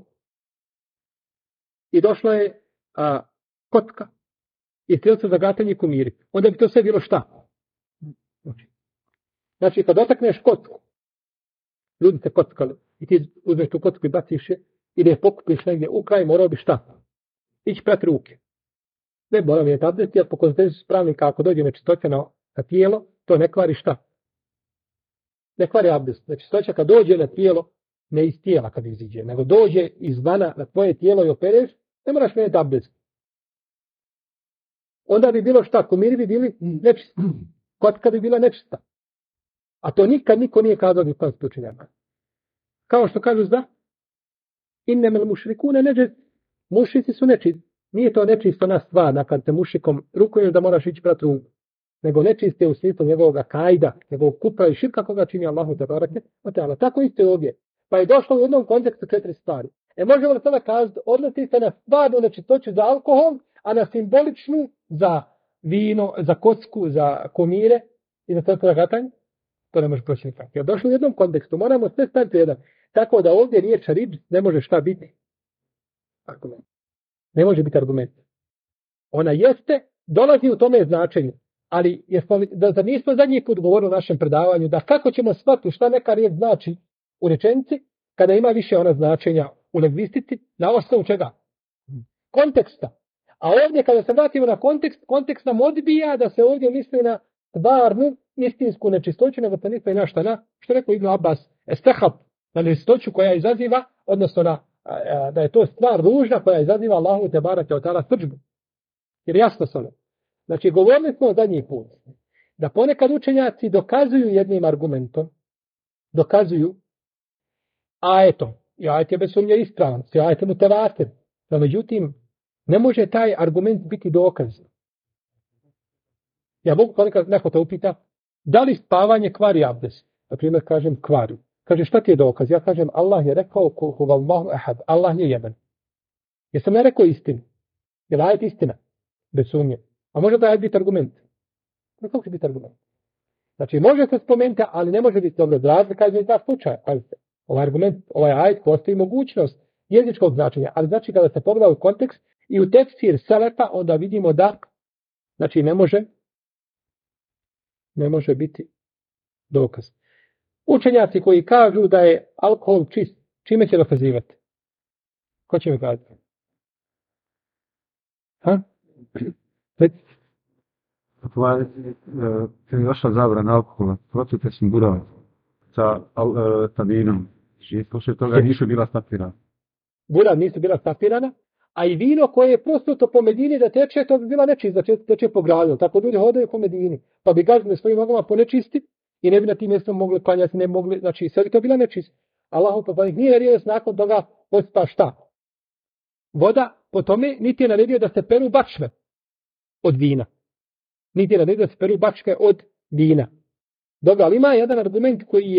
i došlo je kocka i strelca za gatanje kumiri. Onda bi to sve bilo šta? Znači, kad dotakneš kocku, ljudi se kockali i ti uzmeš tu kocku i baciš je i da je pokupiš negdje u kraj, morao bi šta? Ići prati ruke. Ne morao bi je abdesti, jer po konzultaciji spravnika, ako dođe nečistoća na tijelo, to ne kvari šta? Ne kvari abdest. Nečistoća kad dođe na tijelo, ne iz tijela kad iziđe, nego dođe izvana na tvoje tijelo i opereš, ne moraš mijenjati abdest. Onda bi bilo šta? Kumiri bi bili nečista. Kocka bi bila nečista. A to nikad niko nije kazao da islamski učenjaka. Kao što kažu da innemel mušrikune neđe, mušici su nečisti. Nije to nečisto na stvar, kad te mušikom rukuješ da moraš ići prati ruku. Nego nečiste u smislu njegovog kajda, njegovog kupra i širka koga čini Allahu te barake. Tako isto je ovdje. Pa je došlo u jednom kontekstu 4 stvari. Možemo li sada kazati, odnosi se na stvarnu nečistoću za alkohol, a na simboličnu za vino, za kocku, za komire i za to gatanje? To ne može proći nikako. Jer došlo u jednom kontekstu, moramo sve staviti jedan. Tako da ovdje riječ riđ ne može šta biti? Argument. Ne može biti argument. Ona jeste, dolazi u tome značenju. Ali da nismo zadnji put govorili u našem predavanju, da kako ćemo shvatiti šta neka riječ znači u rečenici, kada ima više ona značenja u lingvistici, na osnovu čega? Konteksta. A ovdje kada se vratimo na kontekst nam odbija da se ovdje misli na stvarnu istinsku nečistoću, nego se misli na šta? Na, što rekao Ibn Abbas, estehab, na nečistoću koja izaziva, odnosno da je to stvar ružna koja izaziva Allahu te barake od ta'ala srdžbu. Jer jasno se ono. Znači, govorili smo zadnji put da ponekad učenjaci dokazuju jednim argumentom, dokazuju ajetom. I ajet je bez sumnje ispravan, se ajet je mutevatir. No, međutim, ne može taj argument biti dokaz. Ja mogu ponekad neko te upita, da li spavanje kvari abdest? Na primjer, kažem kvari. Kaže, šta ti je dokaz? Ja kažem, Allah je rekao, huvallahu ahad, Allah je jedan. Jesam ja rekao istinu? Je li ajet istina? Bez sumnje. A može da ajet biti argument? No, kako će biti argument? Znači, može se spomenuti, ali ne može biti dobro. Razlika između dva slučaja. Pazite, ovaj argument, ovaj ajet postoji mogućnost jezičkog značenja, ali znači kada se pogleda u kontekst i u tefsir selefa, onda vidimo da, znači, ne može biti dokaz. Učenjaci koji kažu da je alkohol čist, čime će dokazivati? Ko će mi kazati? Ha? Kad je došla zabrana alkohola, procite sam burao sa vinom. I poslije toga nisu bila stapirana. Bura nisu bila stapirana, a i vino koje je prosto po Medini da teče, to bi bila nečist, da teče po gradu. Tako ljudi hodaju po Medini, pa bi gazdili svojim nogama ponečisti i ne bi na tim mjestima mogli klanjati, ne mogli, znači sve bi to bila nečist. Allahu poslanik nije naredio nakon toga pospa šta? Voda, po tome niti je naredio da se peru bačve od vina. Niti je naredio da se peru bačke od vina. Dobro, ali ima jedan argument koji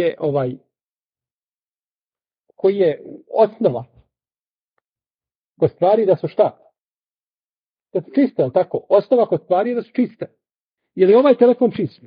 je osnova kod stvari da su šta? Da su čiste, ali tako? Osnova kod stvari je da su čiste. Je li ovaj telefon čist?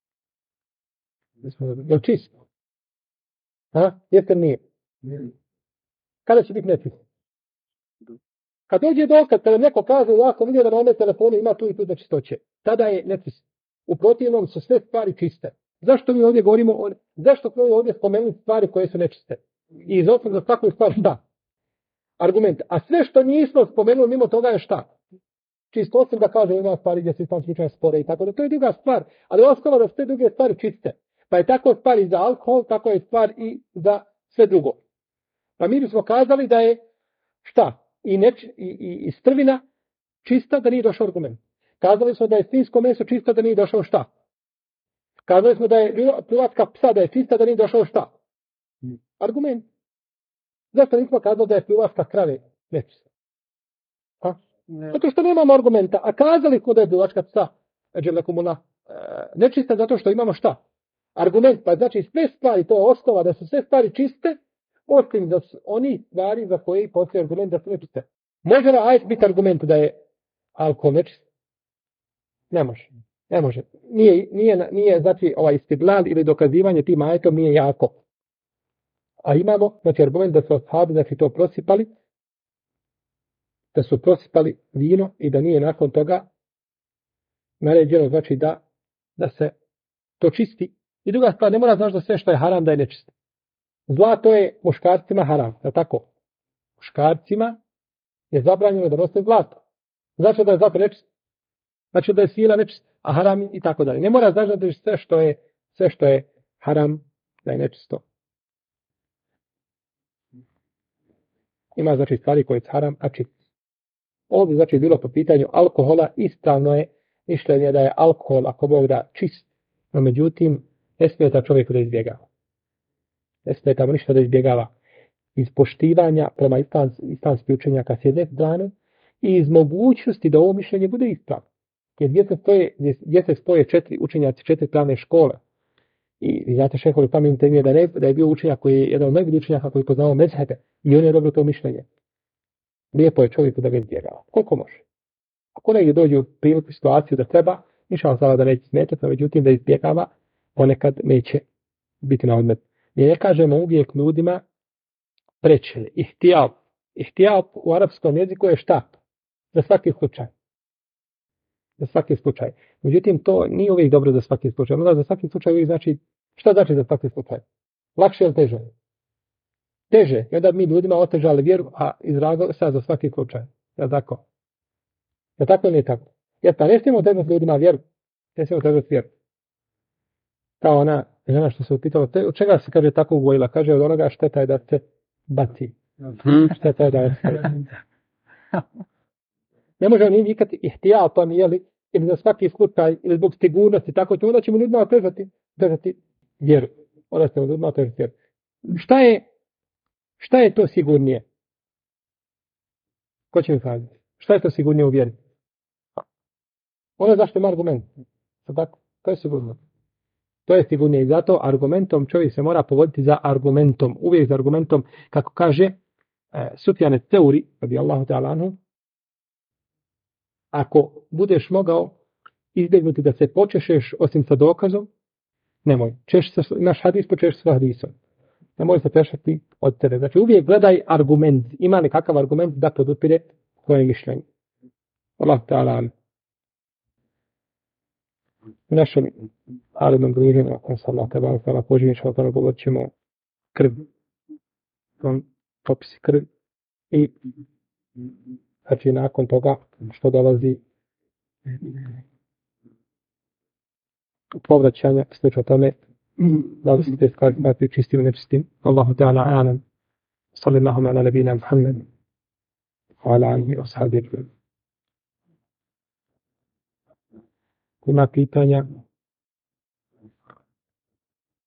Je li čist? Jeste li nije? Kada će biti nečist? Kad dođe dokaz, kada neko kaže da ako vidio da na ome telefonu ima tu i tu nečistoće, tada je nečist. U protivnom su sve stvari čiste. Zašto mi ovdje govorimo zašto mi ovdje spomenuli stvari koje su nečiste? I iz osnovnog za svaku stvar šta? Argument. A sve što nismo spomenuli mimo toga je šta? Čisto osim da kaže ima stvari gdje se islam slučaje spore i tako da to je druga stvar. Ali osnova da su te druge stvari čiste. Pa je tako stvar i za alkohol, tako je stvar i za sve drugo. Pa mi bismo kazali da je šta? I strvina čista da nije došao argument. Kazali smo da je svinjsko meso čisto da nije došao šta? Kazali smo da je pljuvačka psa da je čista da nije došao šta? Argument. Zašto nismo kazali da je pljuvačka krave nečista? Zato što nemamo argumenta. A kazali smo da je pljuvačka psa nečista zato što imamo šta? Argument. Pa znači sve stvari, to je osnova da su sve stvari čiste, osim da su oni stvari za koje postoji argument da su nečiste. Može li ajet biti argument da je alkohol nečist? Ne može. Ne može. Nije znači ovaj istidlal ili dokazivanje tim ajetom nije jako. A imamo, znači, argument da su ashabi, znači, to prosipali, da su prosipali vino i da nije nakon toga naređeno, znači, da se to čisti. I druga stvar, ne mora znači da sve što je haram da je nečisto. Zlato je muškarcima haram, je tako? Muškarcima je zabranjeno da nose zlato. Znači da je zlato nečisto. Znači da je svila nečisto, a haram i tako dalje. Ne mora znači da je sve što je haram da je nečisto. Ima znači stvari koje su haram, a čist. Ovdje znači bilo po pitanju alkohola, ispravno je mišljenje da je alkohol, ako Bog da, čist. No međutim, ne smeta čovjeku da izbjegava. Ne smeta mu ništa da izbjegava iz poštivanja prema islamskih učenjaka s jedne strane i iz mogućnosti da ovo mišljenje bude ispravno. Jer gdje se spoje četiri pravne škole. I znate šehovi pametni da je bio učenjak koji je jedan od najboljih učenjaka koji poznao mezhebe i on je dobro to mišljenje. Lijepo je čovjeku da ga izbjegava. Koliko može? Ako negdje dođe u priliku situaciju da treba, inšao sada da neće smetati, međutim da izbjegava, ponekad neće biti na odmet. Mi ne kažemo uvijek ljudima preče. Ihtijab u arapskom jeziku je šta? Za svaki slučaj. Za svaki slučaj. Međutim, to nije uvijek dobro za svaki slučaj. Onda za svaki slučaj uvijek znači, šta znači za svaki slučaj? Lakše ili teže? Teže. I onda mi ljudima otežali vjeru, a izragali sad za svaki slučaj. Je li tako? Je li tako ili nije tako? Jer pa ne smijemo otežati ljudima vjeru. Ne smijemo otežati vjeru. Kao ona žena što se upitala, od čega se kaže tako ugojila? Kaže od onoga šteta je da se baci. Šteta je da se ne možemo ni vikati ihtijatan, jeli, ili za svaki slučaj, ili zbog sigurnosti, tako ćemo, onda ćemo ljudima otežati vjeru. Onda ćemo ljudima otežati vjeru. Šta je to sigurnije? Ko će mi kazati? Šta je to sigurnije u vjeri? Ono zašto ima argument. Tako, to je sigurno. To je sigurnije i zato argumentom čovjek se mora povoditi za argumentom. Uvijek za argumentom, kako kaže Sufjane Teuri, radijallahu ta'ala anhu, ako budeš mogao izbjegnuti da se počešeš osim sa dokazom, nemoj. Imaš hadis, počeš sa hadisom. Nemoj se češati od tebe. Znači uvijek gledaj argument. Ima li kakav argument da podupire tvoje mišljenje. Allah ta'ala. U našem narodnom druženju, ako se Allah ta'ala poživi, govorit ćemo krv. Popisi krv. I znači nakon toga što dolazi povraćanja, slično tome, da li se te stvari smatri čistim i nečistim. Allahu ta'ala a'lam. Sallallahu ala nabina Muhammed wa ala alihi wa sahbihi. Ima pitanja?